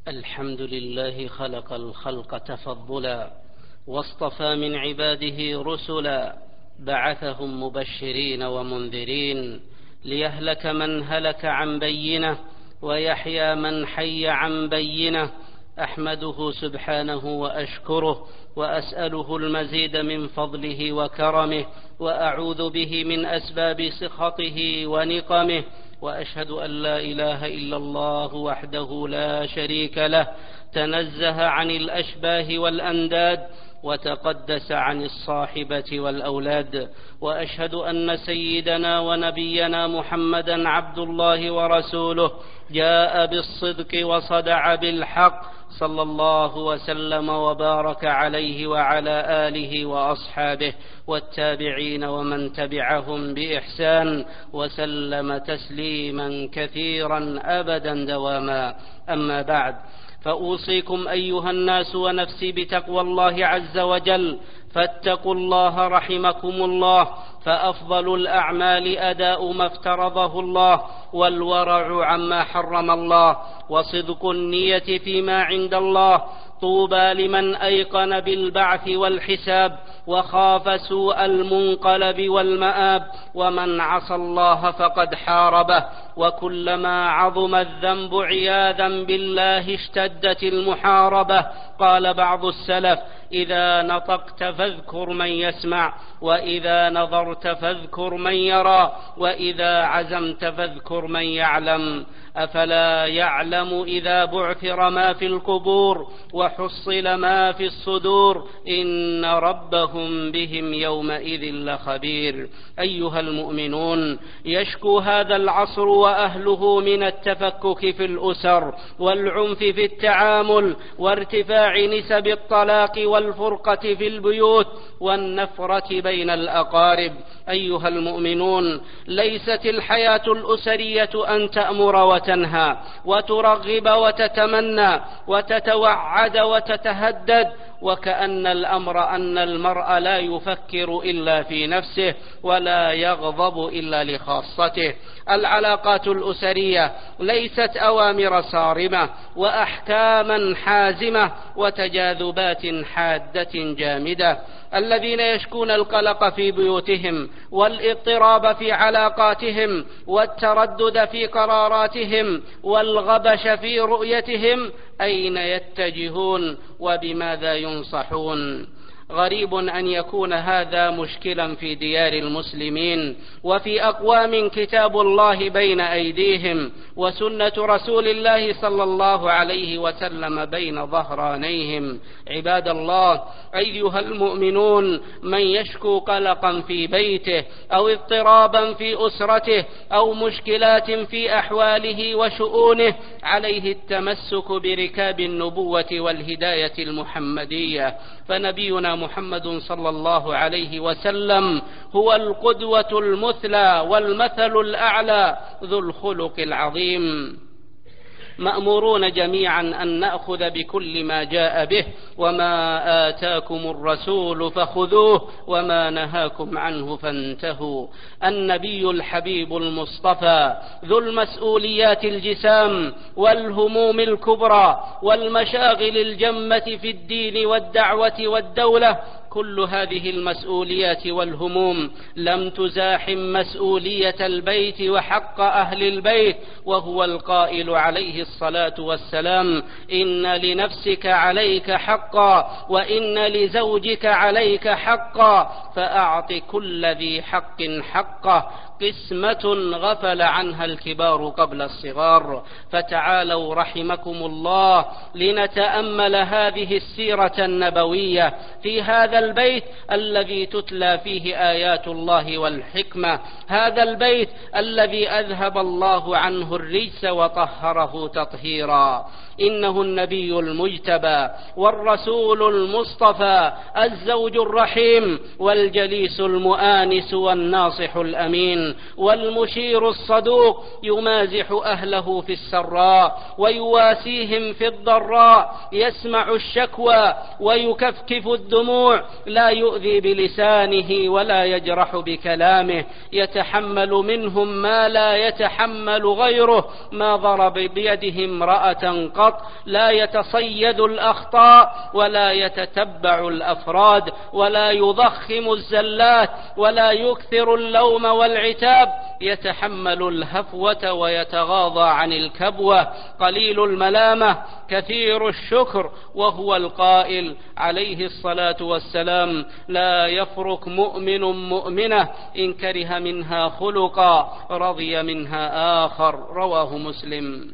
الحمد لله خلق الخلق تفضلا واصطفى من عباده رسلا بعثهم مبشرين ومنذرين ليهلك من هلك عن بينه ويحيى من حي عن بينه. أحمده سبحانه وأشكره وأسأله المزيد من فضله وكرمه وأعوذ به من أسباب سخطه ونقمه، وأشهد أن لا إله إلا الله وحده لا شريك له تنزه عن الأشباه والأنداد وتقدس عن الصاحبة والأولاد، وأشهد أن سيدنا ونبينا محمدا عبد الله ورسوله جاء بالصدق وصدع بالحق صلى الله وسلم وبارك عليه وعلى آله وأصحابه والتابعين ومن تبعهم بإحسان وسلم تسليما كثيرا أبدا دواما. أما بعد، فأوصيكم أيها الناس ونفسي بتقوى الله عز وجل، فاتقوا الله رحمكم الله، فأفضل الأعمال أداء ما افترضه الله والورع عما حرم الله وصدق النية فيما عند الله. طوبى لمن أيقن بالبعث والحساب وخاف سوء المنقلب والمآب، ومن عصى الله فقد حاربه، وكلما عظم الذنب عياذا بالله اشتدت المحاربة. قال بعض السلف: إذا نطقت فاذكر من يسمع، وإذا نظرت فاذكر من يرى، وإذا عزمت فاذكر من يعلم. أفلا يعلم إذا بعثر ما في القبور وحصل ما في الصدور إن ربهم بهم يومئذ لخبير. أيها المؤمنون، يشكو هذا العصر وأهله من التفكك في الأسر والعنف في التعامل وارتفاع نسب الطلاق والفرقة في البيوت والنفرة بين الأقارب. أيها المؤمنون، ليست الحياة الأسرية أن تأمر وتنهى وترغب وتتمنى وتتوعد وتتهدد، وكأن الأمر أن المرء لا يفكر إلا في نفسه ولا يغضب إلا لخاصته. العلاقات الأسرية ليست أوامر صارمة وأحكاما حازمة وتجاذبات حادة جامدة. الذين يشكون القلق في بيوتهم والاضطراب في علاقاتهم والتردد في قراراتهم والغبش في رؤيتهم أين يتجهون وبماذا ينصحون؟ غريب أن يكون هذا مشكلا في ديار المسلمين وفي أقوام كتاب الله بين أيديهم وسنة رسول الله صلى الله عليه وسلم بين ظهرانيهم. عباد الله، أيها المؤمنون، من يشكو قلقا في بيته أو اضطرابا في أسرته أو مشكلات في أحواله وشؤونه عليه التمسك بركاب النبوة والهداية المحمدية، فنبينا محمد صلى الله عليه وسلم هو القدوة المثلى والمثل الأعلى ذو الخلق العظيم. مأمورون جميعا أن نأخذ بكل ما جاء به، وما آتاكم الرسول فخذوه وما نهاكم عنه فانتهوا. النبي الحبيب المصطفى ذو المسؤوليات الجسام والهموم الكبرى والمشاغل الجمة في الدين والدعوة والدولة، كل هذه المسؤوليات والهموم لم تزاحم مسؤولية البيت وحق أهل البيت، وهو القائل عليه الصلاة والسلام: إن لنفسك عليك حقا وإن لزوجك عليك حقا فأعط كل ذي حق حقه. قسمة غفل عنها الكبار قبل الصغار. فتعالوا رحمكم الله لنتأمل هذه السيرة النبوية في هذا البيت الذي تتلى فيه آيات الله والحكمة، هذا البيت الذي أذهب الله عنه الرجس وطهره تطهيرا. إنه النبي المجتبى والرسول المصطفى، الزوج الرحيم والجليس المؤانس والناصح الأمين. والمشير الصدوق يمازح أهله في السراء ويواسيهم في الضراء، يسمع الشكوى ويكفكف الدموع، لا يؤذي بلسانه ولا يجرح بكلامه، يتحمل منهم ما لا يتحمل غيره، ما ضرب بيده امرأة قط، لا يتصيد الأخطاء ولا يتتبع الأفراد، ولا يضخم الزلات ولا يكثر اللوم والعتاب، يتحمل الهفوة ويتغاضى عن الكبوة، قليل الملامة كثير الشكر، وهو القائل عليه الصلاة والسلام: لا يفرق مؤمن مؤمنة إن كره منها خلقا رضي منها آخر. رواه مسلم.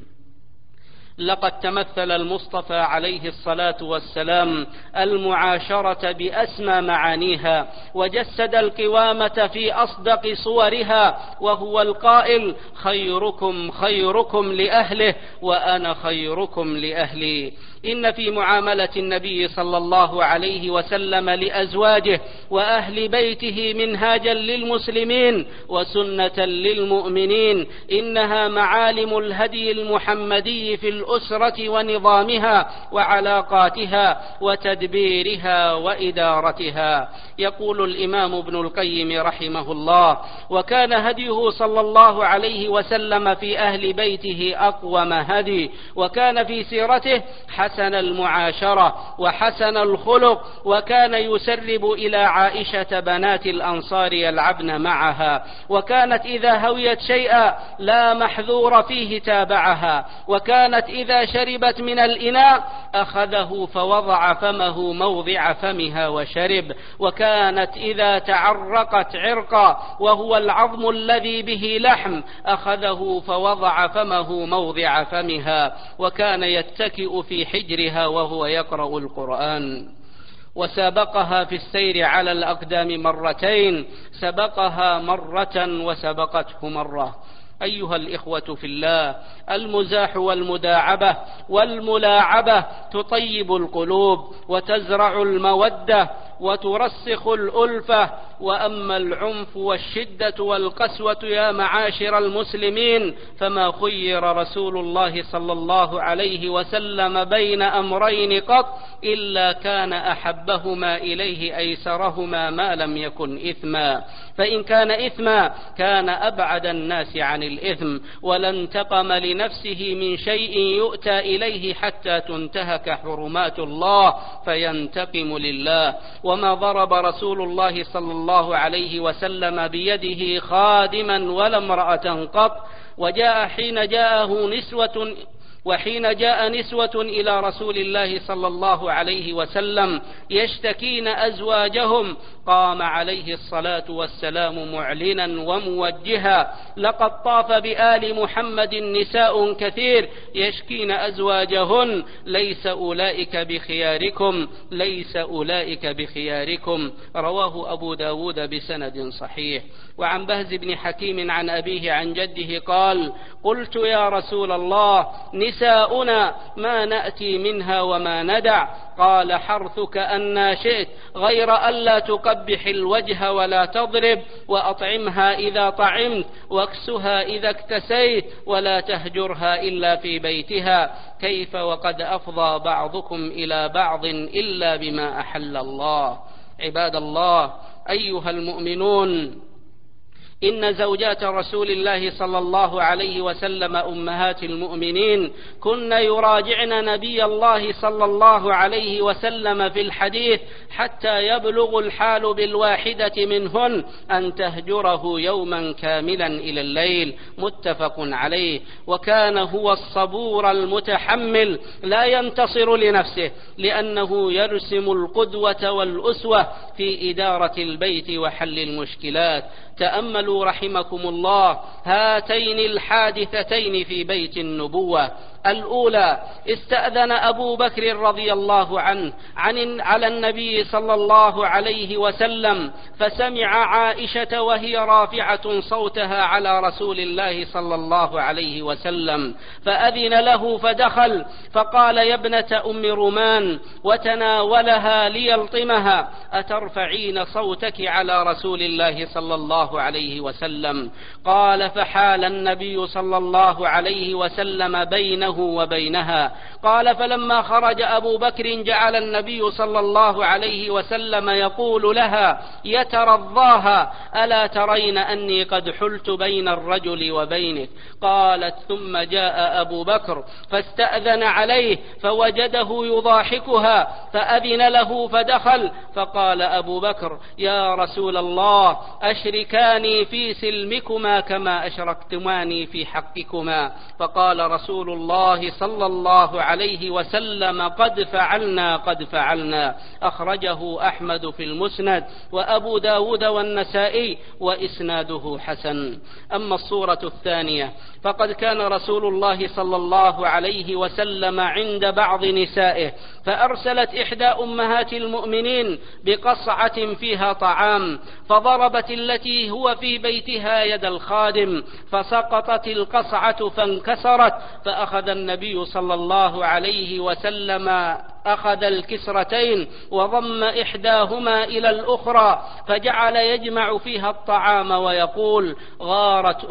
لقد تمثل المصطفى عليه الصلاة والسلام المعاشرة بأسمى معانيها، وجسد القوامة في أصدق صورها، وهو القائل: خيركم خيركم لأهله وأنا خيركم لأهلي. إن في معاملة النبي صلى الله عليه وسلم لأزواجه وأهل بيته منهاجا للمسلمين وسنة للمؤمنين، إنها معالم الهدي المحمدي في الأسرة ونظامها وعلاقاتها وتدبيرها وإدارتها. يقول الإمام ابن القيم رحمه الله: وكان هديه صلى الله عليه وسلم في أهل بيته أقوم هدي، وكان في سيرته حسن المعاشرة وحسن الخلق، وكان يسرب إلى عائشة بنات الأنصار يلعبن معها، وكانت إذا هويت شيئا لا محذور فيه تابعها، وكانت إذا شربت من الإناء أخذه فوضع فمه موضع فمها وشرب، وكانت إذا تعرقت عرقا وهو العظم الذي به لحم أخذه فوضع فمه موضع فمها، وكان يتكئ في حجرها وهو يقرأ القرآن. وسابقها في السير على الأقدام مرتين، سبقها مرة وسبقته مرة. أيها الإخوة في الله، المزاح والمداعبة والملاعبة تطيب القلوب وتزرع المودة وترسخ الألفة، وأما العنف والشدة والقسوة يا معاشر المسلمين فما خير رسول الله صلى الله عليه وسلم بين أمرين قط إلا كان أحبهما إليه أيسرهما ما لم يكن إثما، فإن كان إثما كان أبعد الناس عن الإثم، ولا انتقم لنفسه من شيء يؤتى إليه حتى تنتهك حرمات الله فينتقم لله. وما ضرب رسول الله صلى الله عليه وسلم بيده خادما ولا امرأة قط. وحين جاء نسوة إلى رسول الله صلى الله عليه وسلم يشتكين أزواجهم قام عليه الصلاة والسلام معلنا وموجها: لقد طاف بآل محمد نساء كثير يشكين أزواجهن، ليس أولئك بخياركم، ليس أولئك بخياركم. رواه أبو داود بسند صحيح. وعن بهز بن حكيم عن أبيه عن جده قال: قلت يا رسول الله نساؤنا ما نأتي منها وما ندع؟ قال: حرثك أن شئت، غير ألا تقبح الوجه ولا تضرب، وأطعمها إذا طعمت، واكسها إذا اكتسيت، ولا تهجرها إلا في بيتها، كيف وقد أفضى بعضكم إلى بعض إلا بما أحل الله. عباد الله، أيها المؤمنون، إن زوجات رسول الله صلى الله عليه وسلم أمهات المؤمنين كن يراجعن نبي الله صلى الله عليه وسلم في الحديث حتى يبلغ الحال بالواحدة منهن أن تهجره يوما كاملا إلى الليل، متفق عليه. وكان هو الصبور المتحمل لا ينتصر لنفسه، لأنه يرسم القدوة والأسوة في إدارة البيت وحل المشكلات. تأملوا رحمكم الله هاتين الحادثتين في بيت النبوة. الأولى: استأذن أبو بكر رضي الله عنه على النبي صلى الله عليه وسلم، فسمع عائشة وهي رافعة صوتها على رسول الله صلى الله عليه وسلم، فأذن له فدخل، فقال: يا ابنة أم رومان، وتناولها ليلطمها: أترفعين صوتك على رسول الله صلى الله عليه عليه وسلم. قال: فحال النبي صلى الله عليه وسلم بينه وبينها. قال: فلما خرج أبو بكر جعل النبي صلى الله عليه وسلم يقول لها يترضاها: ألا ترين أني قد حلت بين الرجل وبينك؟ قالت: ثم جاء أبو بكر فاستأذن عليه فوجده يضاحكها فأذن له فدخل، فقال أبو بكر: يا رسول الله، أشركاني في سلمكما كما أشركتماني في حقكما. فقال رسول الله صلى الله عليه وسلم: قد فعلنا. أخرجه أحمد في المسند وأبو داود والنسائي وإسناده حسن. أما الصورة الثانية فقد كان رسول الله صلى الله عليه وسلم عند بعض نسائه، فأرسلت إحدى أمهات المؤمنين بقصعة فيها طعام، فضربت التي هو في بيتها يد الخادم، فسقطت القصعة فانكسرت، فأخذ النبي صلى الله عليه وسلم أخذ الكسرتين وضم إحداهما إلى الأخرى، فجعل يجمع فيها الطعام ويقول: غارت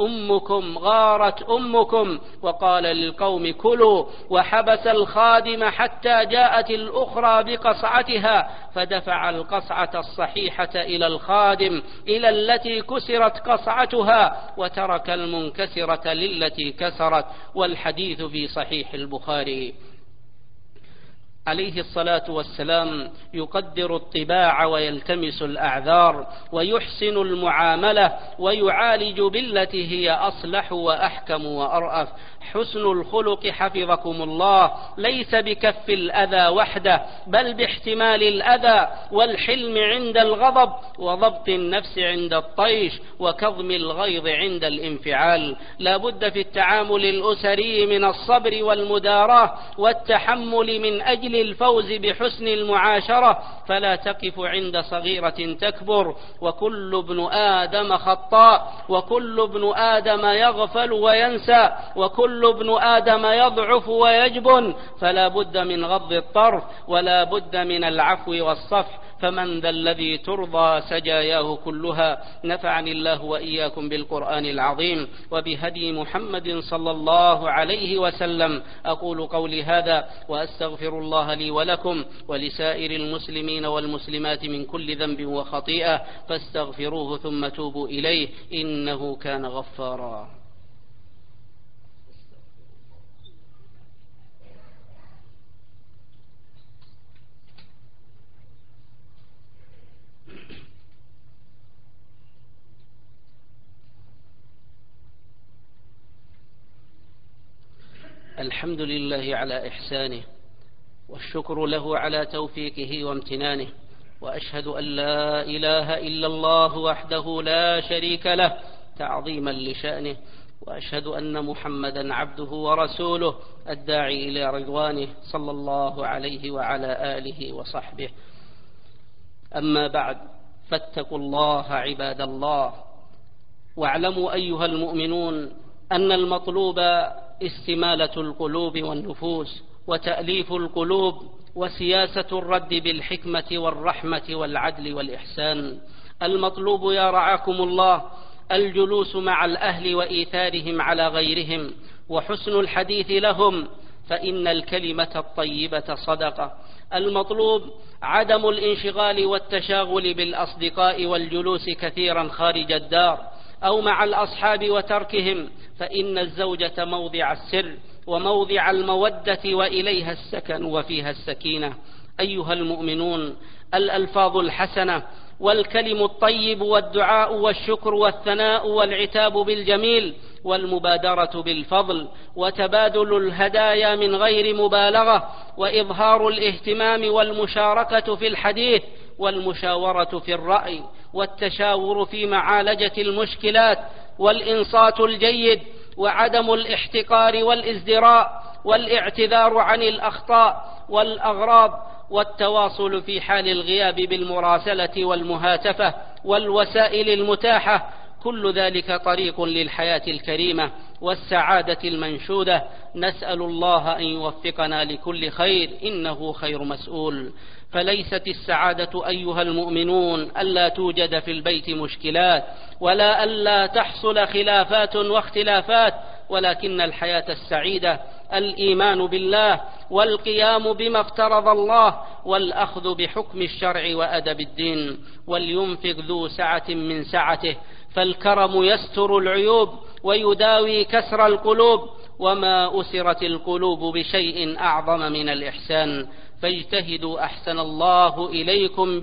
أمكم، وقال للقوم: كلوا، وحبس الخادم حتى جاءت الأخرى بقصعتها، فدفع القصعة الصحيحة إلى الخادم إلى التي كسرت قصعتها، وترك المنكسرة للتي كسرت. والحديث في صحيح البخاري. عليه الصلاة والسلام يقدر الطباع ويلتمس الأعذار ويحسن المعاملة ويعالج بالتي هي أصلح وأحكم وأرأف. حسن الخلق حفظكم الله ليس بكف الأذى وحده، بل باحتمال الأذى والحلم عند الغضب وضبط النفس عند الطيش وكظم الغيظ عند الانفعال. لا بد في التعامل الأسري من الصبر والمداراة والتحمل من أجل الفوز بحسن المعاشرة، فلا تقف عند صغيرة تكبر. وكل ابن آدم خطاء، وكل ابن آدم يغفل وينسى، وكل ابن آدم يضعف ويجبن، فلا بد من غض الطرف ولا بد من العفو والصفح. فمن ذا الذي ترضى سجاياه كلها. نفعني الله وإياكم بالقرآن العظيم وبهدي محمد صلى الله عليه وسلم. أقول قولي هذا وأستغفر الله لي ولكم ولسائر المسلمين والمسلمات من كل ذنب وخطيئة، فاستغفروه ثم توبوا إليه إنه كان غفارا. الحمد لله على إحسانه، والشكر له على توفيقه وامتنانه، وأشهد أن لا إله إلا الله وحده لا شريك له تعظيما لشأنه، وأشهد أن محمدا عبده ورسوله الداعي إلى رضوانه صلى الله عليه وعلى آله وصحبه. أما بعد، فاتقوا الله عباد الله، واعلموا أيها المؤمنون أن المطلوب استمالة القلوب والنفوس وتأليف القلوب وسياسة الرد بالحكمة والرحمة والعدل والإحسان. المطلوب يا رعاكم الله الجلوس مع الأهل وإيثارهم على غيرهم وحسن الحديث لهم، فإن الكلمة الطيبة صدقة. المطلوب عدم الانشغال والتشاغل بالأصدقاء والجلوس كثيرا خارج الدار أو مع الأصحاب وتركهم، فإن الزوجة موضع السر وموضع المودة وإليها السكن وفيها السكينة. أيها المؤمنون، الألفاظ الحسنة والكلم الطيب والدعاء والشكر والثناء والعتاب بالجميل والمبادرة بالفضل وتبادل الهدايا من غير مبالغة وإظهار الاهتمام والمشاركة في الحديث والمشاورة في الرأي والتشاور في معالجة المشكلات والإنصات الجيد وعدم الاحتقار والازدراء والاعتذار عن الأخطاء والأغراض والتواصل في حال الغياب بالمراسلة والمهاتفة والوسائل المتاحة. كل ذلك طريق للحياة الكريمة والسعادة المنشودة. نسأل الله أن يوفقنا لكل خير، إنه خير مسؤول. فليست السعادة أيها المؤمنون ألا توجد في البيت مشكلات، ولا ألا تحصل خلافات واختلافات، ولكن الحياة السعيدة الإيمان بالله والقيام بما افترض الله والأخذ بحكم الشرع وأدب الدين. ولينفق ذو سعة من سعته، فالكرم يستر العيوب ويداوي كسر القلوب، وما أسرت القلوب بشيء أعظم من الإحسان. فاجتهدوا أحسن الله إليكم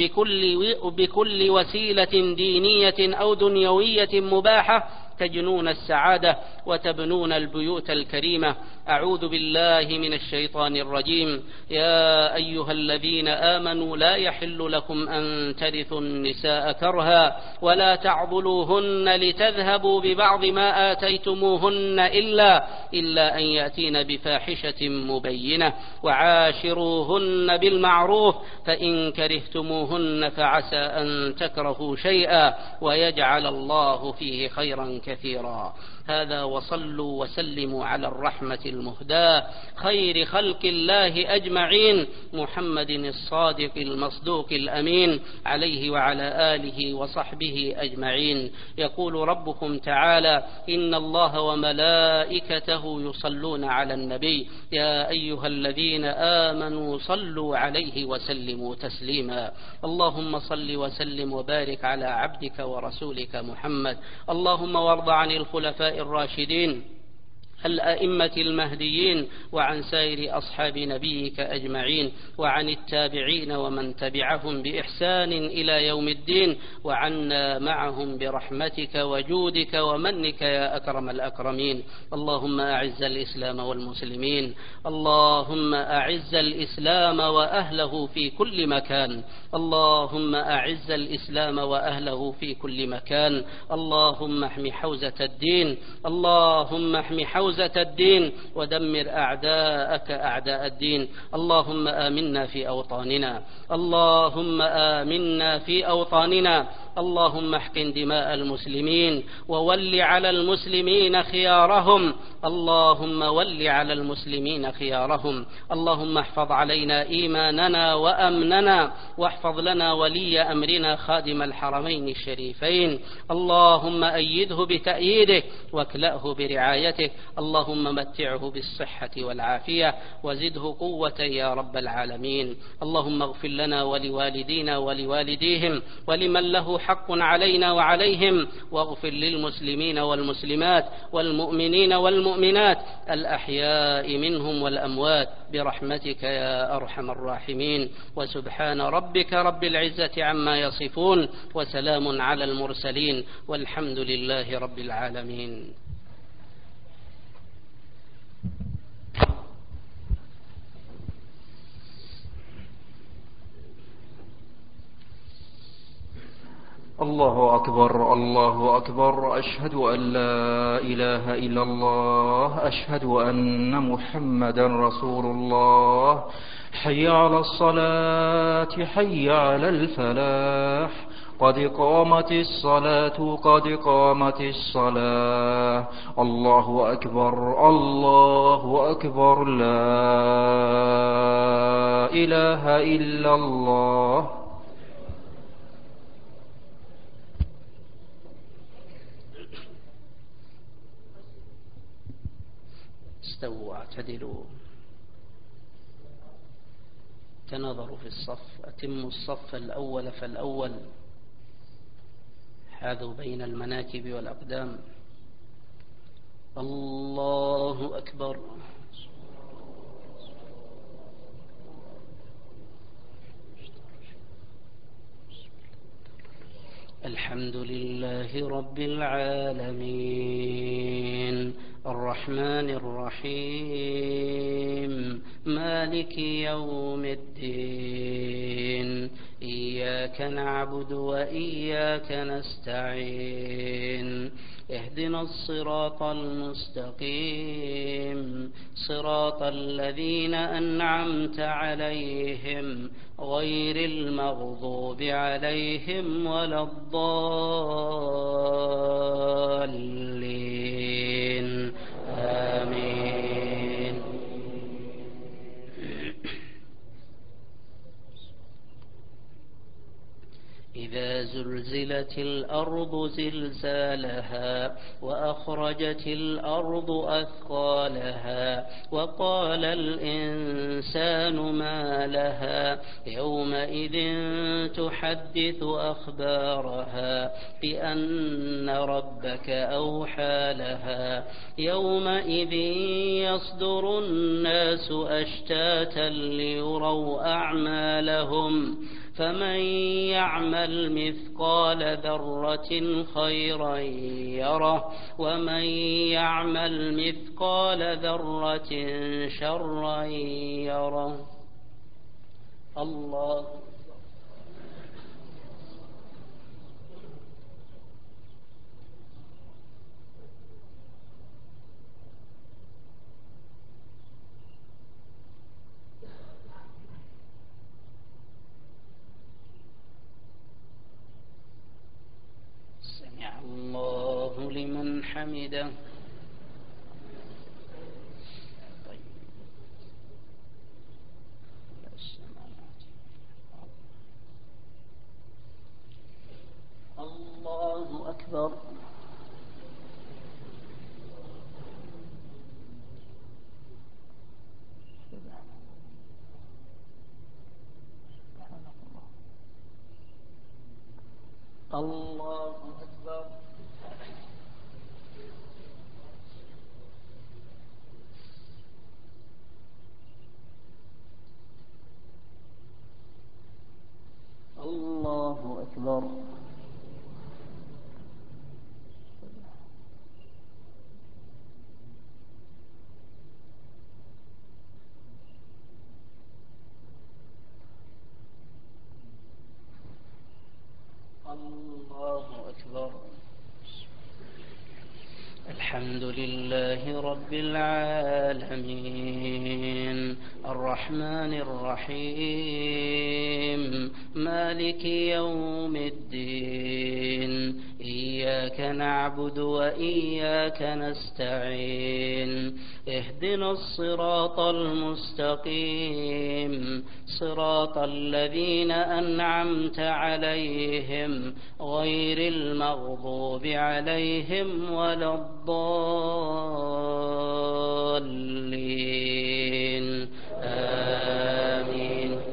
بكل وسيلة دينية أو دنيوية مباحة تجنون السعادة وتبنون البيوت الكريمة. أعوذ بالله من الشيطان الرجيم. يا أيها الذين آمنوا لا يحل لكم أن ترثوا النساء كرها ولا تعضلوهن لتذهبوا ببعض ما آتيتموهن إلا أن يأتين بفاحشة مبينة، وعاشروهن بالمعروف، فإن كرهتموهن فعسى أن تكرهوا شيئا ويجعل الله فيه خيرا كثيرا. هذا، وصلوا وسلموا على الرحمة المهداة خير خلق الله أجمعين، محمد الصادق المصدوق الأمين، عليه وعلى آله وصحبه أجمعين. يقول ربكم تعالى: إن الله وملائكته يصلون على النبي يا أيها الذين آمنوا صلوا عليه وسلموا تسليما. اللهم صل وسلم وبارك على عبدك ورسولك محمد. اللهم وارض عن الخلفاء الراشدين الأئمة المهديين، وعن سائر أصحاب نبيك أجمعين، وعن التابعين ومن تبعهم بإحسان إلى يوم الدين، وعنا معهم برحمتك وجودك ومنك يا أكرم الأكرمين. اللهم أعز الإسلام والمسلمين، اللهم أعز الإسلام وأهله في كل مكان، اللهم أعز الإسلام وأهله في كل مكان. اللهم احم حوزة الدين، اللهم احم حوزة الدين، ودمر أعداءك أعداء الدين. اللهم آمنا في أوطاننا، اللهم آمنا في أوطاننا. اللهم احقن دماء المسلمين وول على المسلمين خيارهم، اللهم ول على المسلمين خيارهم. اللهم احفظ علينا إيماننا وأمننا، واحفظ لنا ولي أمرنا خادم الحرمين الشريفين. اللهم أيده بتأييدك واكلأه برعايتك. اللهم متعه بالصحة والعافية وزده قوة يا رب العالمين. اللهم اغفر لنا ولوالدينا ولوالديهم ولمن له حق علينا وعليهم، واغفر للمسلمين والمسلمات والمؤمنين والمؤمنات الأحياء منهم والأموات برحمتك يا أرحم الراحمين. وسبحان ربك رب العزة عما يصفون، وسلام على المرسلين، والحمد لله رب العالمين. الله أكبر، الله أكبر. أشهد أن لا إله إلا الله، أشهد أن محمدا رسول الله. حي على الصلاة، حي على الفلاح، قد قامت الصلاة، قد قامت الصلاة. الله أكبر، الله أكبر. لا إله إلا الله. استووا واعتدلوا، تنظروا في الصف، أتموا الصف الأول فالأول، حاذوا بين المناكب والأقدام. الله أكبر. الحمد لله رب العالمين، الرحمن الرحيم، مالك يوم الدين، إياك نعبد وإياك نستعين، اهدنا الصراط المستقيم صراط الذين أنعمت عليهم غير المغضوب عليهم ولا الضالين آمين. إذا زلزلت الأرض زلزالها وأخرجت الأرض أثقالها وقال الإنسان ما لها يومئذ تحدث أخبارها بأن ربك أوحى لها يومئذ يصدر الناس أشتاتا ليروا أعمالهم فمن يعمل مثقال ذرة خيرا يره ومن يعمل مثقال ذرة شرا يره. الله الله لمن حمده. طيب. الله أكبر. الله أكبر. الله أكبر. الله أكبر. الحمد لله رب العالمين الرحمن الرحيم مالك يوم الدين إياك نعبد وإياك نستعين اهدنا الصراط المستقيم صراط الذين أنعمت عليهم غير المغضوب عليهم ولا الضالين آمين.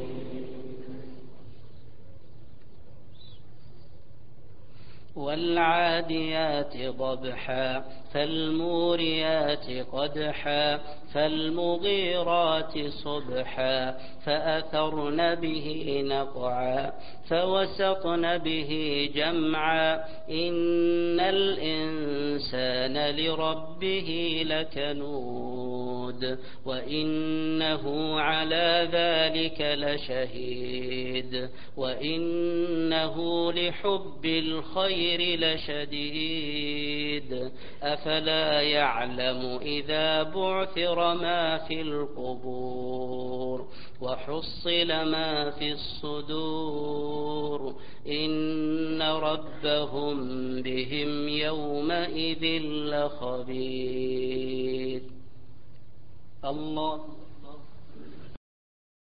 والعاديات ضبحا فالموريات قدحا فالمغيرات صبحا فأثرن به نقعا فوسطن به جمعا إن الإنسان لربه لكنود وإنه على ذلك لشهيد وإنه لحب الخير لشديد أفلا يعلم إذا بعثر ما في القبور وحصل ما في الصدور إن ربهم بهم يومئذ لخبير. الله